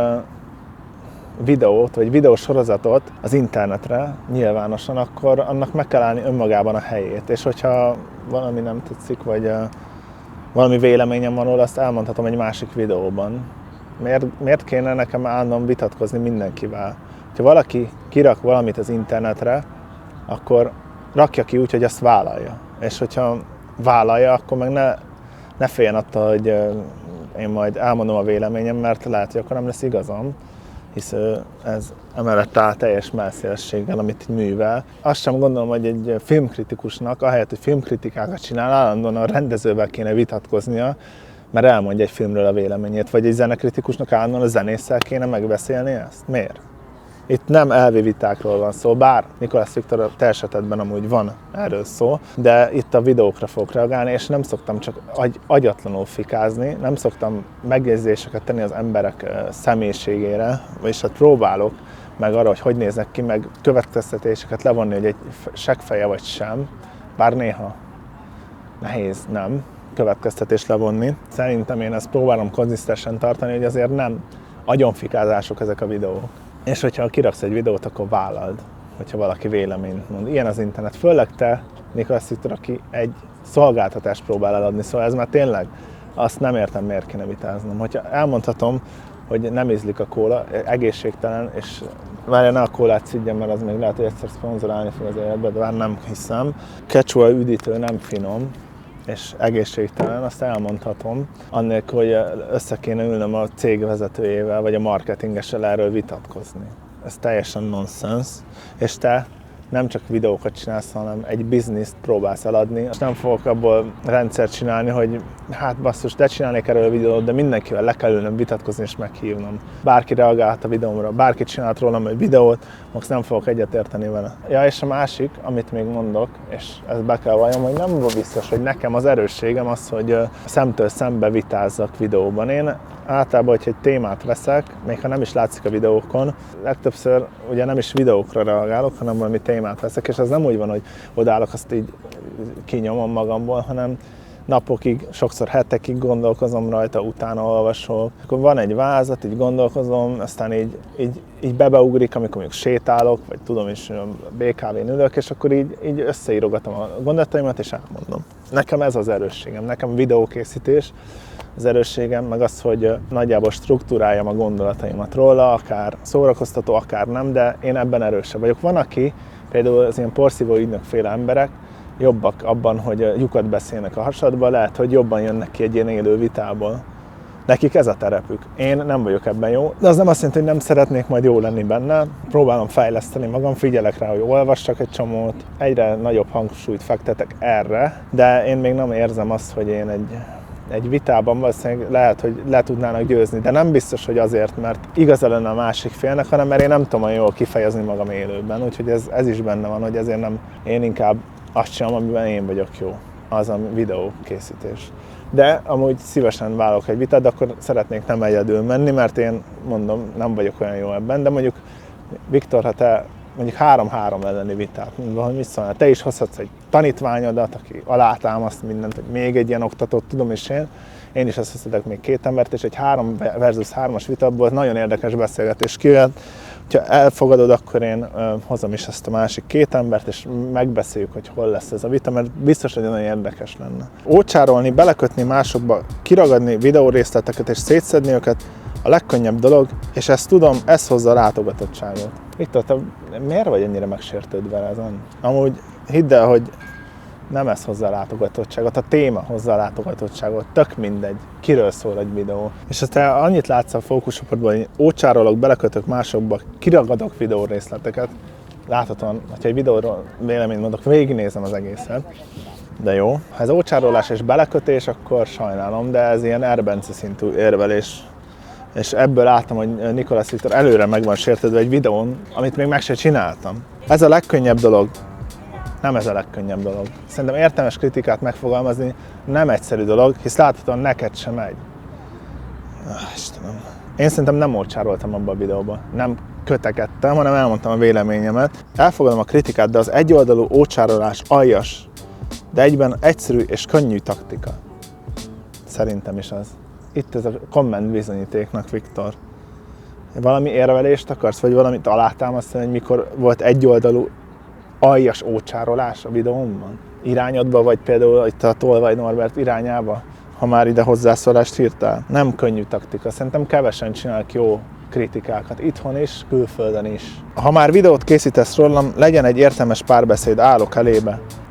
videót, vagy videósorozatot az internetre nyilvánosan, akkor annak meg kell állni önmagában a helyét. És hogyha valami nem tetszik, vagy uh, valami véleményem van róla, azt elmondhatom egy másik videóban. Miért, miért kéne nekem állnom vitatkozni mindenkivel? Ha valaki kirak valamit az internetre, akkor rakja ki úgy, hogy azt vállalja. És hogyha vállalja, akkor meg ne, ne féljen attól, hogy én majd elmondom a véleményem, mert lehet, hogy akkor nem lesz igazam, hisz ez emellett áll teljes mellszélességgel, amit művel. Azt sem gondolom, hogy egy filmkritikusnak, ahelyett, hogy filmkritikákat csinál, állandóan a rendezővel kéne vitatkoznia, mert elmondja egy filmről a véleményét, vagy egy zenekritikusnak állandóan a zenésszel kéne megbeszélni ezt. Miért? Itt nem elvi vitákról van szó, bár Nikolász Viktor a te esetedben amúgy van erről szó, de itt a videókra fogok reagálni, és nem szoktam csak agy, agyatlanul fikázni, nem szoktam megjegyzéseket tenni az emberek személyiségére, vagyis hát próbálok meg arra, hogy hogy néznek ki, meg következtetéseket levonni, hogy egy seggfeje vagy sem, bár néha nehéz nem következtetést levonni. Szerintem én ezt próbálom konzisztensen tartani, hogy azért nem agyonfikázások ezek a videók. És hogyha kiraksz egy videót, akkor vállald, hogyha valaki véleményt mond. Ilyen az internet. Főleg te, Nikolász Viktor, aki egy szolgáltatást próbál eladni, szóval ez már tényleg azt nem értem, miért kéne vitáznom. Hogyha elmondhatom, hogy nem ízlik a kóla, egészségtelen, és várja, ne a kólát szidjem, mert az még lehet, hogy egyszer szponzorálni fog az életbe, de már nem hiszem. Kecsua üdítő nem finom, és egészségtelen, azt elmondhatom, annélkül, hogy össze kéne ülnöm a cég vezetőjével, vagy a marketingessel erről vitatkozni. Ez teljesen nonsens, és te nem csak videókat csinálsz, hanem egy bizniszt próbálsz eladni, és nem fogok abból rendszert csinálni, hogy hát basszus, de csinálnék erről a videót, de mindenkivel le kell ülnöm, vitatkozni és meghívnom. Bárki reagálhat a videómra, bárki csinált rólam egy videót, most nem fogok egyetérteni vele. Ja, és a másik, amit még mondok, és ezt be kell valljam, hogy nem biztos, hogy nekem az erősségem az, hogy szemtől szembe vitázzak videóban. Én általában, hogyha egy témát veszek, még ha nem is látszik a videókon, legtöbbször ugye nem is videókra reagálok, hanem valami témát veszek, és az nem úgy van, hogy odállok, azt így kinyomom magamból, hanem napokig, sokszor hetekig gondolkozom rajta, utána olvasok. Akkor van egy vázat, így gondolkozom, aztán így, így, így bebeugrik, amikor mondjuk sétálok, vagy tudom is, bé ká vén ülök, és akkor így, így összeírogatom a gondolataimat, és elmondom. Nekem ez az erősségem, nekem videókészítés az erősségem, meg az, hogy nagyjából struktúráljam a gondolataimat róla, akár szórakoztató, akár nem, de én ebben erősebb vagyok. Van, aki, például az ilyen porszívó ügynökféle emberek, jobbak abban, hogy lyukat beszélnek a hasadba, lehet, hogy jobban jönnek ki egy ilyen élő vitából. Nekik ez a terepük. Én nem vagyok ebben jó, de az nem azt jelenti, hogy nem szeretnék majd jó lenni benne. Próbálom fejleszteni magam, figyelek rá, hogy olvassak egy csomót, egyre nagyobb hangsúlyt fektetek erre, de én még nem érzem azt, hogy én egy, egy vitában valószínűleg lehet, hogy le tudnának győzni, de nem biztos, hogy azért, mert igaza lenne a másik félnek, hanem mert én nem tudom jól kifejezni magam élőben, úgyhogy ez, ez is benne van, hogy ezért nem, én inkább azt csinálom, amiben én vagyok jó, az a videókészítés. De amúgy szívesen vállalok egy vitát, de akkor szeretnék nem egyedül menni, mert én mondom, nem vagyok olyan jó ebben, de mondjuk Viktor, ha te mondjuk három-három elleni vitát, hogy mit szólnál, te is hozhatsz egy tanítványodat, aki alátámaszt mindent, hogy még egy ilyen oktatót tudom is én, én is azt hiszedek még két embert, és egy három versus hármas vitatból nagyon érdekes beszélgetés kijöhet. Ha elfogadod, akkor én uh, hozom is ezt a másik két embert, és megbeszéljük, hogy hol lesz ez a vita, mert biztos, hogy nagyon érdekes lenne. Ócsárolni, belekötni másokba, kiragadni videórészleteket és szétszedni őket a legkönnyebb dolog, és ezt tudom, ez hozza a látogatottságot. Viktor, te miért vagy ennyire megsértődve ezen? Amúgy hidd el, hogy nem ez hozza a látogatottságot, a téma hozza a látogatottságot, tök mindegy, kiről szól egy videó. És ha te annyit látsz a fókuszcsoportban, hogy ócsárolok, belekötök másokba, kiragadok videó részleteket, láthatóan, hogyha egy videóról véleményt mondok, végignézem az egészet. De jó, ha ez ócsárolás és belekötés, akkor sajnálom, de ez ilyen Erbence szintű érvelés. És ebből láttam, hogy Nikolász Viktor előre meg van sértődve egy videón, amit még meg se csináltam. Ez a legkönnyebb dolog. Nem ez a legkönnyebb dolog. Szerintem értelmes kritikát megfogalmazni nem egyszerű dolog, hisz láthatóan neked sem megy. Ah, Istenem. Én szerintem nem ócsároltam abba a videóba. Nem kötekedtem, hanem elmondtam a véleményemet. Elfogadom a kritikát, de az egyoldalú ócsárolás aljas, de egyben egyszerű és könnyű taktika. Szerintem is az. Itt ez a komment bizonyítéknak, Viktor. Valami érvelést akarsz, vagy valamit alátámasztani, hogy mikor volt egyoldalú aljas ócsárolás a videómban? Irányodba, vagy például itt a Tolvaj Norbert irányába, ha már ide hozzászólást írtál? Nem könnyű taktika. Szerintem kevesen csinálnak jó kritikákat, itthon is, külföldön is. Ha már videót készítesz rólam, legyen egy értelmes párbeszéd, állok elébe.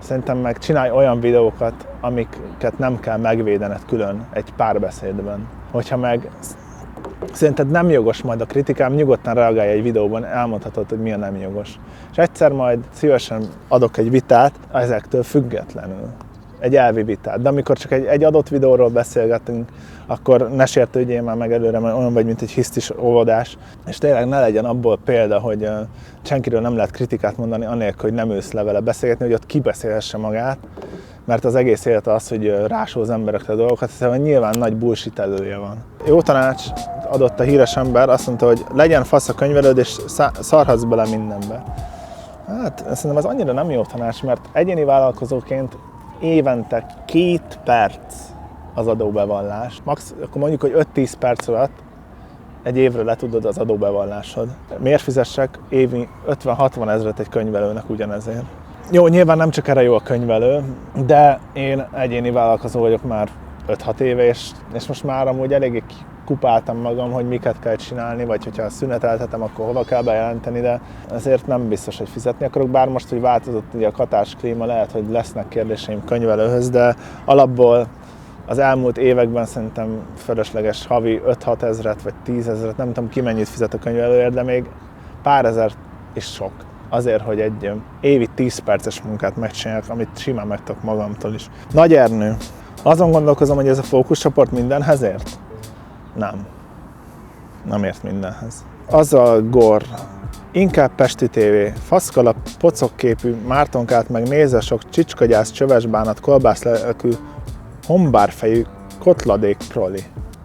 Szerintem meg csinálj olyan videókat, amiket nem kell megvédened külön egy párbeszédben. Hogyha meg szerinted nem jogos majd a kritikám, nyugodtan reagálj egy videóban, elmondhatod, hogy mi a nem jogos. És egyszer majd szívesen adok egy vitát ezektől függetlenül. Egy elvi vitát. De amikor csak egy, egy adott videóról beszélgetünk, akkor ne sértődjél már meg előre, mert olyan vagy, mint egy hisztis óvodás. És tényleg ne legyen abból példa, hogy uh, senkiről nem lehet kritikát mondani, anélkül, hogy nem ülsz le vele beszélgetni, hogy ott kibeszélhesse magát. Mert az egész élete az, hogy rásol az emberekre a dolgokat, hiszen nyilván nagy bullshit elője van. Jó tanács adott a híres ember, azt mondta, hogy legyen fasz a könyvelőd, és szarhatsz bele mindenbe. Hát szerintem ez annyira nem jó tanács, mert egyéni vállalkozóként évente két perc az adóbevallás. Max, akkor mondjuk, hogy öt-tíz perc alatt egy évre le tudod az adóbevallásod. Miért fizessek évi ötven-hatvan ezret egy könyvelőnek ugyanezért? Jó, nyilván nem csak erre jó a könyvelő, de én egyéni vállalkozó vagyok már öt-hat éve, és, és most már amúgy eléggé kupáltam magam, hogy miket kell csinálni, vagy hogyha szüneteltetem, akkor hova kell bejelenteni, de ezért nem biztos, hogy fizetni akarok. Bár most, hogy változott ugye a katás klíma, lehet, hogy lesznek kérdéseim könyvelőhöz, de alapból az elmúlt években szerintem fölösleges havi öt-hat ezret, vagy tíz ezret, nem tudom ki mennyit fizet a könyvelőért, de még pár ezer is sok. Azért, hogy egy évi tíz perces munkát megcsináljak, amit simán megtudok magamtól is. Nagy Ernő. Azon gondolkozom, hogy ez a fókuszcsoport mindenhez ért? Nem. Nem ért mindenhez. Azzal Gor. Inkább Pesti té vé. Faszkalap, pocokképű, Mártonkát meg nézze sok csicskagyász, csövesbánat, kolbászlelkű, hombárfejű, kotladék proli.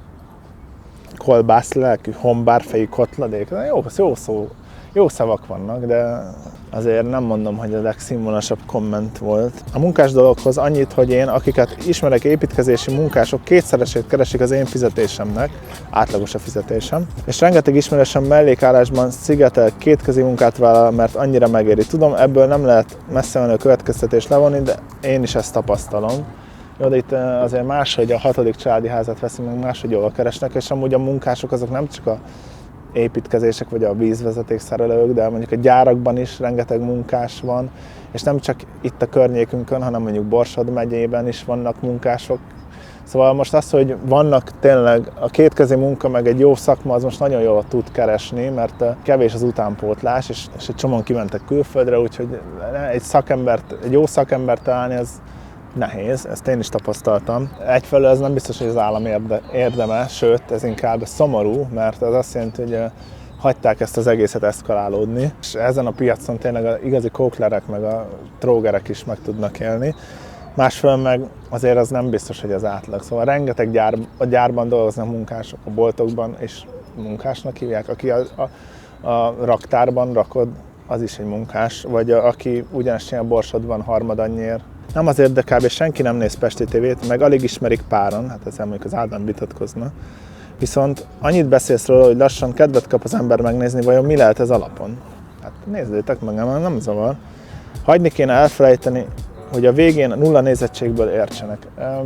Kolbászlelkű, hombárfejű, kotladék. Jó, jó szó. Jó szavak vannak, de azért nem mondom, hogy a legszínvonalasabb komment volt. A munkás dologhoz annyit, hogy én, akiket ismerek, építkezési munkások kétszeresét keresik az én fizetésemnek, átlagos a fizetésem, és rengeteg ismerősöm mellékállásban szigetel kétkezi munkát vállal, mert annyira megéri. Tudom, ebből nem lehet messze menő következtetést levonni, de én is ezt tapasztalom. Jó, de itt azért máshogy a hatodik családi házat veszünk, meg máshogy jól keresnek, és amúgy a munkások azok nem csak a építkezések vagy a vízvezetékszerelők, de mondjuk a gyárakban is rengeteg munkás van, és nem csak itt a környékünkön, hanem mondjuk Borsod megyében is vannak munkások. Szóval most az, hogy vannak tényleg a kétkezi munka, meg egy jó szakma, az most nagyon jól tud keresni, mert kevés az utánpótlás, és, és egy csomóan kimentek külföldre, úgyhogy egy szakembert, egy jó szakembert találni, az nehéz, ezt én is tapasztaltam. Egyfelől ez nem biztos, hogy az állam érde, érdeme, sőt, ez inkább szomorú, mert ez azt jelenti, hogy hagyták ezt az egészet eszkalálódni, és ezen a piacon tényleg az igazi kóklerek meg a trógerek is meg tudnak élni. Másfelől meg azért az nem biztos, hogy az átlag. Szóval rengeteg gyár, a gyárban dolgoznak munkások, a boltokban, és munkásnak hívják, aki a, a, a raktárban rakod, az is egy munkás, vagy a, aki ugyanezt csinál Borsodban harmad annyiért. Nem azért, de kb. Senki nem néz Pesti té vét, meg alig ismerik páran, hát ezzel mondjuk az Ádám vitatkozna. Viszont annyit beszélsz róla, hogy lassan kedvet kap az ember megnézni, vajon mi lehet ez alapon. Hát nézzétek meg, nem, nem zavar. Hagyni kéne elfelejteni, hogy a végén a nulla nézettségből értsenek.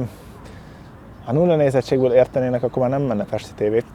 Ha nulla nézettségből értenének, akkor már nem menne Pesti té vé.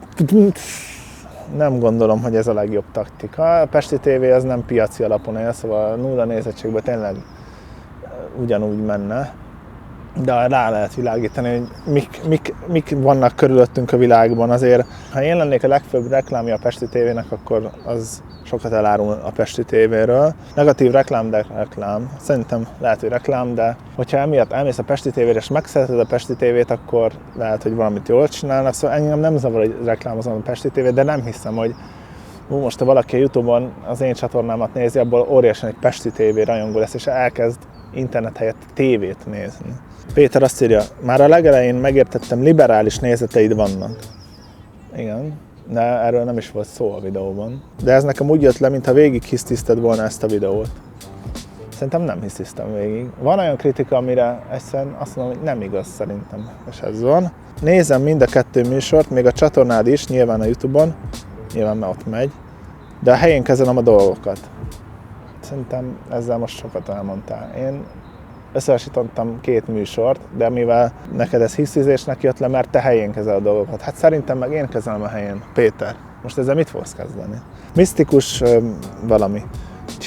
Nem gondolom, hogy ez a legjobb taktika. A Pesti té vé az nem piaci alapon él, szóval nulla nézettségből tényleg ugyanúgy menne, de rá lehet világítani, hogy mik, mik, mik vannak körülöttünk a világban. Azért, ha én lennék a legfőbb reklámja a Pesti té vének, akkor az sokat elárul a Pesti té véről. Negatív reklám, de reklám. Szerintem lehet, hogy reklám, de hogyha emiatt elmész a Pesti té vére és megszereted a Pesti té vét, akkor lehet, hogy valamit jól csinálnak. Szóval engem nem zavar, hogy reklámozom a Pesti té vét, de nem hiszem, hogy most ha valaki a YouTube-on az én csatornámat nézi, abból óriásan egy Pesti té vé rajongó lesz, és elkezd internet helyett tévét nézni. Péter azt írja, már a legelején megértettem, liberális nézeteid vannak. Igen, de erről nem is volt szó a videóban. De ez nekem úgy jött le, mintha végig hisztiszted volna ezt a videót. Szerintem nem hisztisztem végig. Van olyan kritika, amire egyszerűen azt mondom, hogy nem igaz szerintem, és ez van. Nézem mind a kettő műsort, még a csatornád is, nyilván a YouTube-on, nyilván mert ott megy, de a helyén kezelem a dolgokat. Szerintem ezzel most sokat elmondtál. Én összehasonlítottam két műsort, de mivel neked ez hisztizésnek jött le, mert te helyén kezel a dolgokat. Hát szerintem meg én kezelem a helyén. Péter, most ezzel mit fogsz kezdeni? Misztikus valami.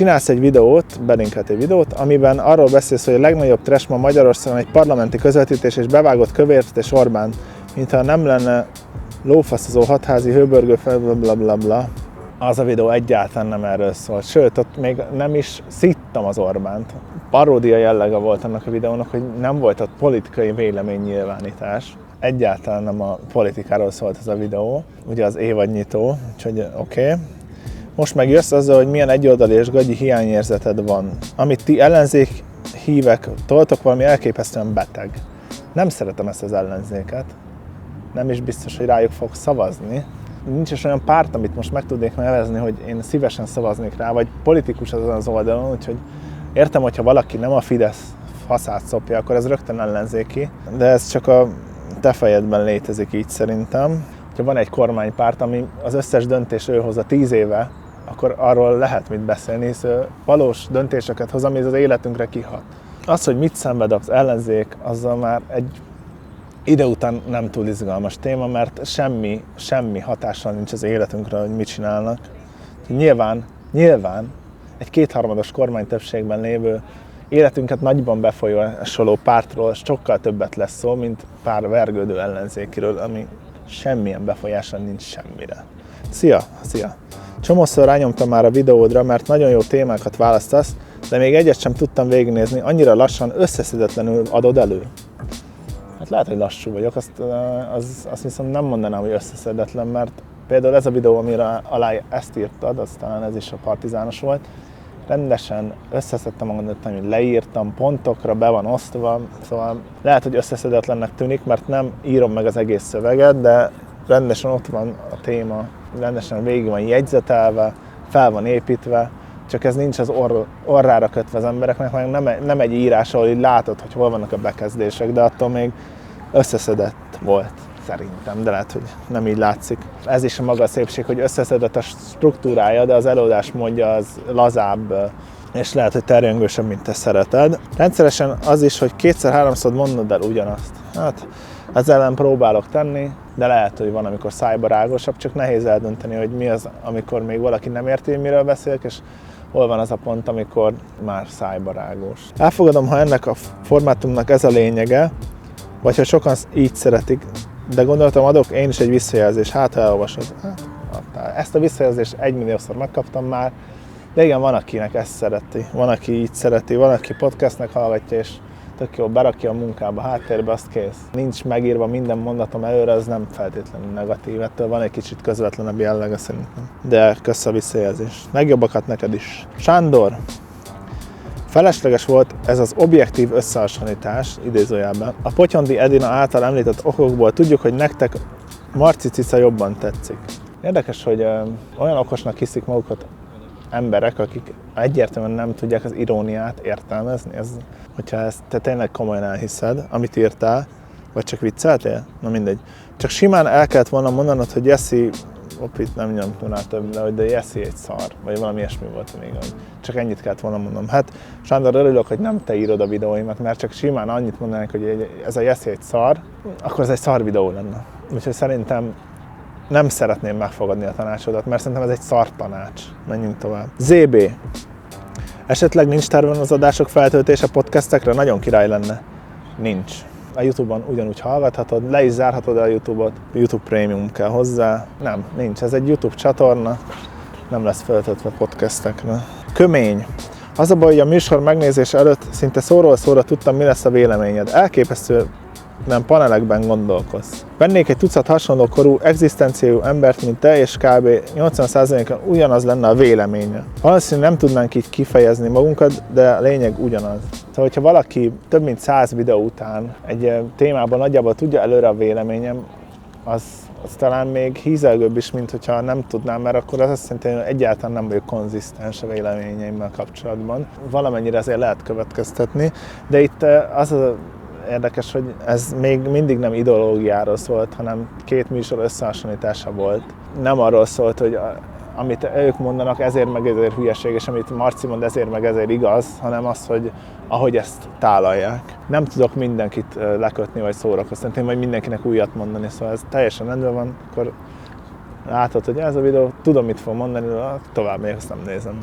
csinálsz egy videót, belinkelt egy videót, amiben arról beszélsz, hogy a legnagyobb trash ma Magyarországon egy parlamenti közvetítés és bevágott Kövért és Orbán, mintha nem lenne lófaszozó hatházi hőbörgő fel, blablabla. Bla. Az a videó egyáltalán nem erről szólt. Sőt, ott még nem is szittam az Orbánt. Paródia jellege volt annak a videónak, hogy nem volt ott politikai véleménynyilvánítás. Egyáltalán nem a politikáról szólt ez a videó, ugye az évadnyitó, úgyhogy oké. Okay. Most meg jössz azzal, hogy milyen egyoldali és gagyi hiányérzeted van. Amit ti ellenzék hívek toltok, valami elképesztően beteg. Nem szeretem ezt az ellenzéket. Nem is biztos, hogy rájuk fog szavazni. Nincs is olyan párt, amit most meg tudnék nevezni, hogy én szívesen szavaznék rá, vagy politikus azon az oldalon, úgyhogy értem, hogyha valaki nem a Fidesz faszát szopja, akkor ez rögtön ellenzéki, de ez csak a te fejedben létezik így szerintem. Ha van egy kormánypárt, ami az összes döntés ő hozza tíz éve, akkor arról lehet mit beszélni, hisz valós döntéseket hoz, ami az életünkre kihat. Az, hogy mit szenved az ellenzék, azzal már egy ide után nem túl izgalmas téma, mert semmi, semmi hatással nincs az életünkre, hogy mit csinálnak. Nyilván, nyilván egy kétharmados kormánytöbbségben lévő életünket nagyban befolyásoló pártról sokkal többet lesz szó, mint pár vergődő ellenzékiről, ami semmilyen befolyással nincs semmire. Szia! Szia! Csomószor rányomtam már a videódra, mert nagyon jó témákat választasz, de még egyet sem tudtam végignézni, annyira lassan, összeszedetlenül adod elő. Hát lehet, hogy lassú vagyok, azt, az, azt viszont nem mondanám, hogy összeszedetlen, mert például ez a videó, amire alá ezt írtad, aztán ez is a partizános volt, rendesen összeszedtem magamat, hogy leírtam, pontokra be van osztva, szóval lehet, hogy összeszedetlennek tűnik, mert nem írom meg az egész szöveget, de rendesen ott van a téma, rendesen végig van jegyzetelve, fel van építve, csak ez nincs az orr, orrára kötve az embereknek, meg nem, nem egy írás, ahol így látod, hogy hol vannak a bekezdések, de attól még összeszedett volt szerintem, de lehet, hogy nem így látszik. Ez is a maga a szépség, hogy összeszedett a struktúrája, de az előadás módja az lazább, és lehet, hogy terjengősebb, mint te szereted. Rendszeresen az is, hogy kétszer-háromszor mondod el ugyanazt. Hát ezzel ellen próbálok tenni, de lehet, hogy van, amikor szájba rágósabb, csak nehéz eldönteni, hogy mi az, amikor még valaki nem érti, hogy miről beszélek, és hol van az a pont, amikor már szájba rágós. Elfogadom, ha ennek a formátumnak ez a lényege, vagy ha sokan így szeretik, de gondoltam, adok én is egy visszajelzést, hát ha elolvasod. Hát, ezt a visszajelzést egymilliószor megkaptam már, de igen, van, akinek ezt szereti, van, aki így szereti, van, aki podcastnek hallgatja, és tök jó, berakja a munkába, háttérbe, azt kész. Nincs megírva minden mondatom előre, ez nem feltétlenül negatív, ettől van egy kicsit közvetlenebb jellege szerintem. De kösz a visszajelzést. Legjobbakat neked is. Sándor, felesleges volt ez az objektív összehasonlítás, idézőjelben. A Potyondi Edina által említett okokból tudjuk, hogy nektek Marci cica jobban tetszik. Érdekes, hogy ö, olyan okosnak hiszik magukat emberek, akik egyértelműen nem tudják az iróniát értelmezni. Ez, hogyha ezt te tényleg komolyan elhiszed, amit írtál, vagy csak vicceltél? Na mindegy. Csak simán el kellett volna mondanod, hogy Jesse, op, itt nem nyomtunk rá több, de hogy de Jesse egy szar, vagy valami ilyesmi volt még. Csak ennyit kellett volna mondom. Hát Sándor, örülök, hogy nem te írod a videóimat, mert csak simán annyit mondanék, hogy ez a Jesse egy szar, akkor ez egy szar videó lenne. Úgyhogy szerintem nem szeretném megfogadni a tanácsodat, mert szerintem ez egy szar tanács. Menjünk tovább. zé bé. Esetleg nincs terven az adások feltöltése podcastekre? Nagyon király lenne. Nincs. A YouTube-on ugyanúgy hallgathatod, le is zárhatod a YouTube-ot. YouTube Premium kell hozzá. Nem, nincs. Ez egy YouTube csatorna. Nem lesz feltöltve podcastekre. Kömény. Az a baj, hogy a műsor megnézése előtt szinte szóról szóra tudtam, mi lesz a véleményed. Elképesztő nem panelekben gondolkozz. Vennék egy tucat hasonló korú, egzisztenciájú embert, mint te, és kb. nyolcvan százalékon ugyanaz lenne a véleménye. Valószínűleg nem tudnánk így kifejezni magunkat, de a lényeg ugyanaz. Szóval, hogyha valaki több mint száz videó után egy témában nagyjából tudja előre a véleményem, az, az talán még hízelgőbb is, mint hogyha nem tudnám, mert akkor az azt jelenti, hogy egyáltalán nem vagyok konzisztens a véleményeimmel kapcsolatban. Valamennyire azért lehet következtetni, de itt az a érdekes, hogy ez még mindig nem ideológiáról szólt, hanem két műsor összehasonlítása volt. Nem arról szólt, hogy amit ők mondanak, ezért meg ezért hülyeség, és amit Marci mond, ezért meg ezért igaz, hanem az, hogy ahogy ezt tálalják. Nem tudok mindenkit lekötni vagy szórakoztatni, vagy mindenkinek újat mondani, szóval ez teljesen rendben van, akkor látod, hogy ez a videó, tudom, mit fog mondani, tovább még azt nem nézem meg.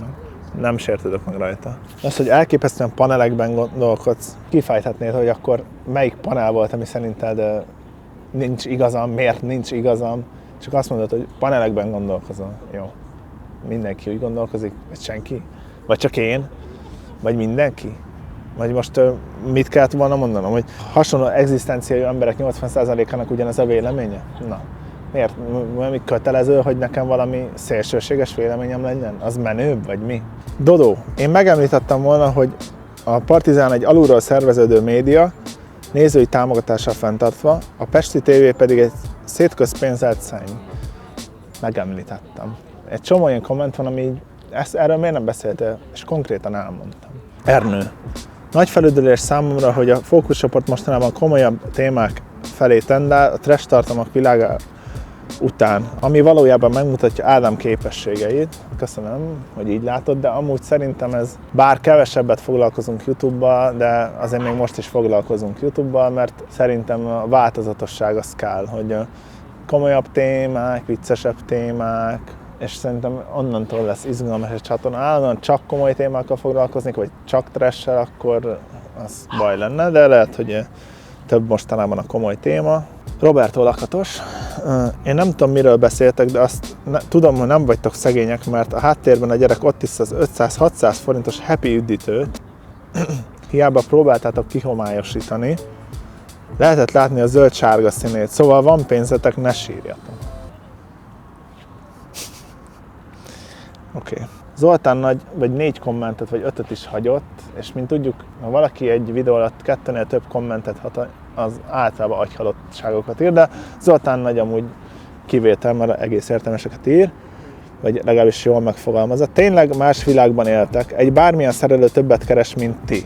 Nem sértődök meg rajta. Az, hogy elképesztően panelekben gondolkodsz, kifejthetnéd, hogy akkor melyik panel volt, ami szerinted nincs igazam, miért nincs igazam, csak azt mondod, hogy panelekben gondolkozol. Jó. Mindenki úgy gondolkozik, vagy senki? Vagy csak én? Vagy mindenki? Vagy most mit kellett volna mondanom, hogy hasonló egzisztenciájú emberek nyolcvan százalékának ugyanez a véleménye? Na, miért? Mi kötelező, hogy nekem valami szélsőséges véleményem legyen? Az menőbb, vagy mi? Dodó, én megemlítettem volna, hogy a Partizán egy alulról szerveződő média, nézői támogatással fenntartva, a Pesti té vé pedig egy szétközpénzelt szenny. Megemlítettem. Egy csomó ilyen komment van, ami így, ezt, erről miért nem beszéltél, és konkrétan elmondtam. Ernő. Nagy felüldülés számomra, hogy a fókuszcsoport mostanában komolyabb témák felé tendál a trash tartalmak világa után, ami valójában megmutatja Ádám képességeit. Köszönöm, hogy így látod, de amúgy szerintem ez, bár kevesebbet foglalkozunk YouTube-bal, de azért még most is foglalkozunk YouTube-bal, mert szerintem a változatosság az kell, hogy komolyabb témák, viccesebb témák, és szerintem onnantól lesz izgalmas egy csatorna. Állandóan csak komoly témákkal foglalkozni, vagy csak trash-sel, akkor az baj lenne, de lehet, hogy több mostanában a komoly téma. Roberto Lakatos. Én nem tudom, miről beszéltek, de azt ne, tudom, hogy nem vagytok szegények, mert a háttérben a gyerek ott is az ötszáz-hatszáz forintos happy üdítőt. Hiába próbáltátok kihomályosítani. Lehetett látni a zöld-sárga színét, szóval van pénzetek, ne sírjatok. Oké. Okay. Zoltán nagy, vagy négy kommentet, vagy ötöt is hagyott, és mint tudjuk, ha valaki egy videó alatt kettőnél több kommentet hat, az általában agyhalottságokat ír, de Zoltán nagy amúgy kivétel, mert egész értelmeseket ír, vagy legalábbis jól megfogalmazza. Tényleg más világban éltek, egy bármilyen szerelő többet keres, mint ti.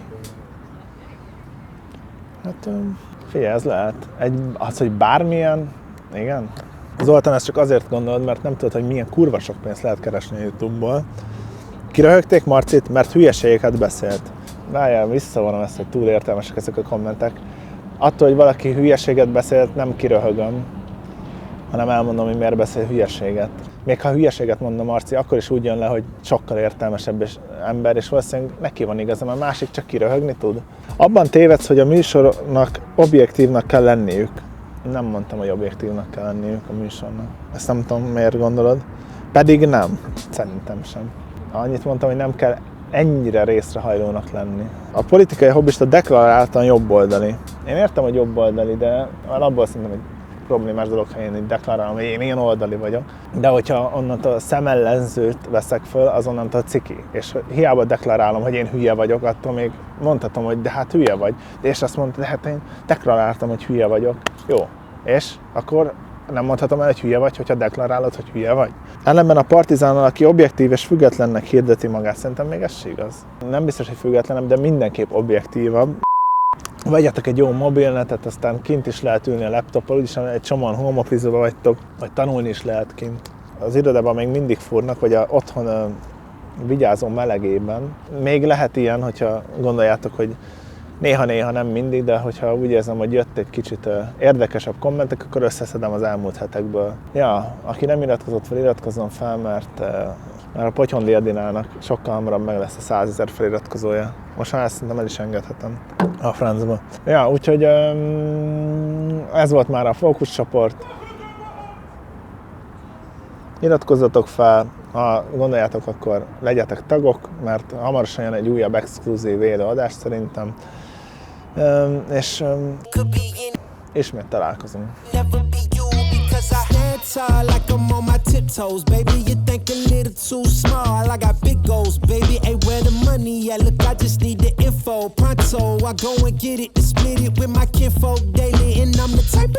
Hát figyelj, ez lehet. Egy, az, hogy bármilyen, igen. Zoltán, ezt csak azért gondolod, mert nem tudod, hogy milyen kurva sok pénzt lehet keresni a YouTube-ból. Kiröhögték Marcit, mert hülyeségeket beszélt. Várjál, visszavonom ezt, hogy túl értelmesek ezek a kommentek. Attól, hogy valaki hülyeséget beszélt, nem kiröhögöm, hanem elmondom, hogy miért beszél hülyeséget. Még ha hülyeséget mondom Marci, akkor is úgy jön le, hogy sokkal értelmesebb és ember, és valószínűleg neki van igaza, mert a másik csak kiröhögni tud. Abban tévedsz, hogy a műsornak objektívnak kell lenniük. Nem mondtam, hogy objektívnak kell lenniük a műsornak. Ezt nem tudom, miért gondolod. Pedig nem. Szerintem sem. Annyit mondtam, hogy nem kell ennyire részrehajlónak lenni. A politikai hobbista deklaráltan jobboldali. Én értem, hogy jobboldali, de abból szerintem egy problémás dolog, ha én így deklarálom, hogy én ilyen oldali vagyok. De hogyha onnantól szemellenzőt veszek föl, az onnantól ciki. És hiába deklarálom, hogy én hülye vagyok, attól még mondhatom, hogy de hát hülye vagy. És azt mondta, de hát én deklaráltam, hogy hülye vagyok. Jó. És akkor nem mondhatom el, hogy hülye vagy, hogyha deklarálod, hogy hülye vagy. Ellenben a Partizánnal, aki objektív és függetlennek hirdeti magát, szerintem még ez se igaz. Nem biztos, hogy függetlenem, de mindenképp objektívabb. Vegyetek egy jó mobilnetet, aztán kint is lehet ülni a laptoppal, úgyis egy csomóan home office-ba vagytok, vagy tanulni is lehet kint. Az irodában még mindig fúrnak, vagy a otthon uh, vigyázom melegében. Még lehet ilyen, hogyha gondoljátok, hogy néha-néha nem mindig, de hogyha úgy érzem, hogy jött egy kicsit uh, érdekesebb kommentek, akkor összeszedem az elmúlt hetekből. Ja, aki nem iratkozott fel, iratkozzon fel, mert, uh, mert a Potyhondi Edinának sokkal hamarabb meg lesz a százezer feliratkozója. Most már ezt szerintem el is engedhetem a francba. Ja, úgyhogy um, ez volt már a fókuszcsoport. Iratkozzatok fel, ha gondoljátok, akkor legyetek tagok, mert hamarosan jön egy újabb exkluzív élőadás szerintem. Um, és um, ismét találkozunk. Like I'm on my tiptoes, baby. You think a little too small. I got big goals, baby. Ain't where the money at. Look, I just need the info. Pronto, I go and get it, to split it with my kinfolk daily, and I'm the type of